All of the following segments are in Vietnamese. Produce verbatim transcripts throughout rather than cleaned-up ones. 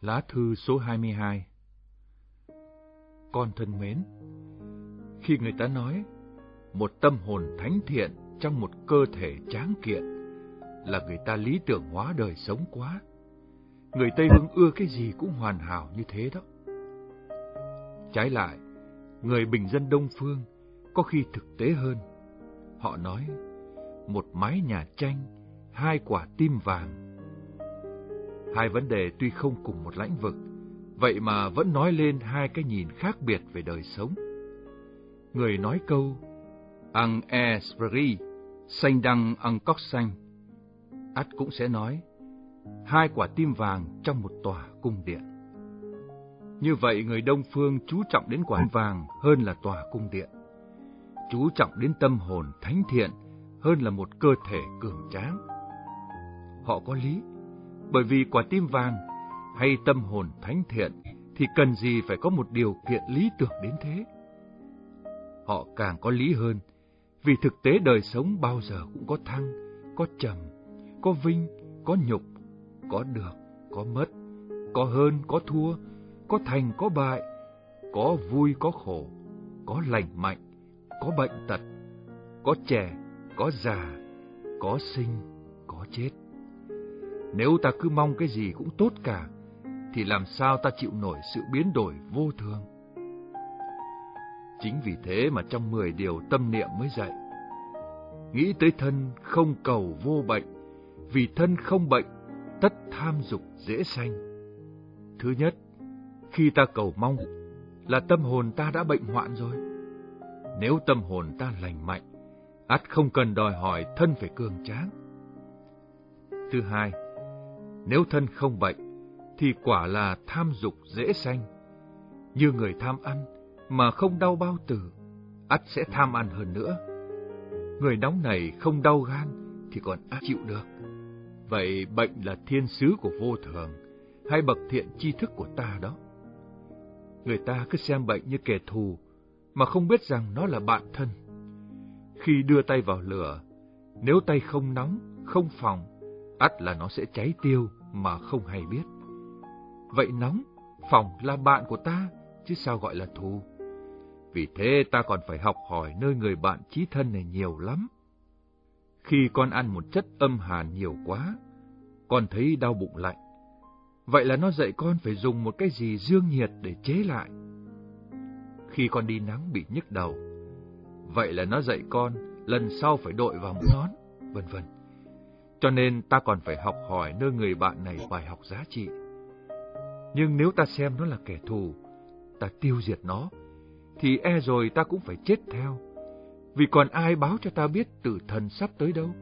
Lá thư số hai mươi hai. Con thân mến, khi người ta nói một tâm hồn thánh thiện trong một cơ thể tráng kiện là người ta lý tưởng hóa đời sống quá. Người Tây Phương ưa cái gì cũng hoàn hảo như thế đó. Trái lại, người bình dân Đông Phương có khi thực tế hơn. Họ nói một mái nhà tranh, hai quả tim vàng. Hai vấn đề tuy không cùng một lãnh vực, vậy mà vẫn nói lên hai cái nhìn khác biệt về đời sống. Người nói câu ăn esprit, xanh đăng ăn cóc xanh, ắt cũng sẽ nói hai quả tim vàng trong một tòa cung điện. Như vậy người Đông Phương chú trọng đến quả tim vàng hơn là tòa cung điện, chú trọng đến tâm hồn thánh thiện hơn là một cơ thể cường tráng. Họ có lý, bởi vì quả tim vàng hay tâm hồn thánh thiện thì cần gì phải có một điều kiện lý tưởng đến thế. Họ càng có lý hơn, vì thực tế đời sống bao giờ cũng có thăng, có trầm, có vinh, có nhục, có được, có mất, có hơn, có thua, có thành, có bại, có vui, có khổ, có lành mạnh, có bệnh tật, có trẻ, có già, có sinh, có chết. Nếu ta cứ mong cái gì cũng tốt cả, thì làm sao ta chịu nổi sự biến đổi vô thường? Chính vì thế mà trong mười điều tâm niệm mới dạy, nghĩ tới thân không cầu vô bệnh, vì thân không bệnh, tất tham dục dễ sanh. Thứ nhất, khi ta cầu mong là tâm hồn ta đã bệnh hoạn rồi. Nếu tâm hồn ta lành mạnh, ắt không cần đòi hỏi thân phải cường tráng. Thứ hai, nếu thân không bệnh, thì quả là tham dục dễ sanh. Như người tham ăn mà không đau bao tử, ắt sẽ tham ăn hơn nữa. Người nóng nảy không đau gan thì còn ắt chịu được. Vậy bệnh là thiên sứ của vô thường, hay bậc thiện tri thức của ta đó? Người ta cứ xem bệnh như kẻ thù, mà không biết rằng nó là bạn thân. Khi đưa tay vào lửa, nếu tay không nóng, không phồng, ắt là nó sẽ cháy tiêu mà không hay biết. Vậy nóng, phồng là bạn của ta, chứ sao gọi là thù? Vì thế ta còn phải học hỏi nơi người bạn chí thân này nhiều lắm. Khi con ăn một chất âm hàn nhiều quá, con thấy đau bụng lạnh. Vậy là nó dạy con phải dùng một cái gì dương nhiệt để chế lại. Khi con đi nắng bị nhức đầu, vậy là nó dạy con lần sau phải đội vào mũ nón, vân vân. Cho nên ta còn phải học hỏi nơi người bạn này bài học giá trị. Nhưng nếu ta xem nó là kẻ thù, ta tiêu diệt nó, thì e rồi ta cũng phải chết theo. Vì còn ai báo cho ta biết tử thần sắp tới đâu?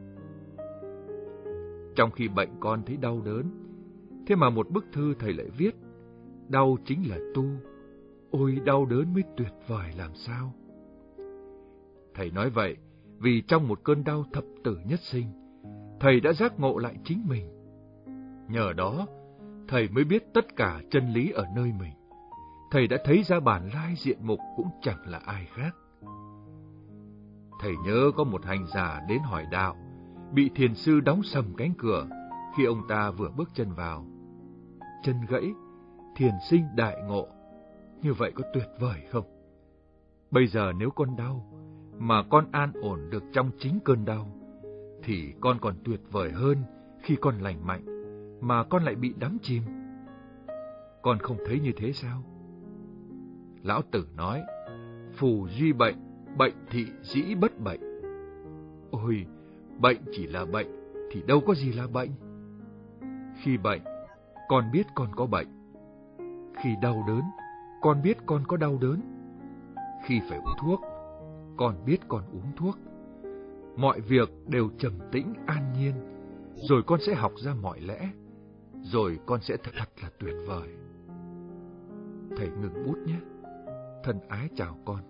Trong khi bệnh con thấy đau đớn, thế mà một bức thư thầy lại viết, đau chính là tu, ôi đau đớn mới tuyệt vời làm sao. Thầy nói vậy vì trong một cơn đau thập tử nhất sinh, thầy đã giác ngộ lại chính mình. Nhờ đó, thầy mới biết tất cả chân lý ở nơi mình. Thầy đã thấy ra bản lai diện mục cũng chẳng là ai khác. Thầy nhớ có một hành giả đến hỏi đạo, bị thiền sư đóng sầm cánh cửa khi ông ta vừa bước chân vào. Chân gãy, thiền sinh đại ngộ, như vậy có tuyệt vời không? Bây giờ nếu con đau, mà con an ổn được trong chính cơn đau, thì con còn tuyệt vời hơn khi con lành mạnh, mà con lại bị đắm chìm. Con không thấy như thế sao? Lão Tử nói, phù duy bệnh, bệnh thị dĩ bất bệnh. Ôi, bệnh chỉ là bệnh, thì đâu có gì là bệnh. Khi bệnh, con biết con có bệnh. Khi đau đớn, con biết con có đau đớn. Khi phải uống thuốc, con biết con uống thuốc. Mọi việc đều trầm tĩnh an nhiên, rồi con sẽ học ra mọi lẽ, rồi con sẽ thật, thật là tuyệt vời. Thầy ngừng bút nhé. Thân ái chào con.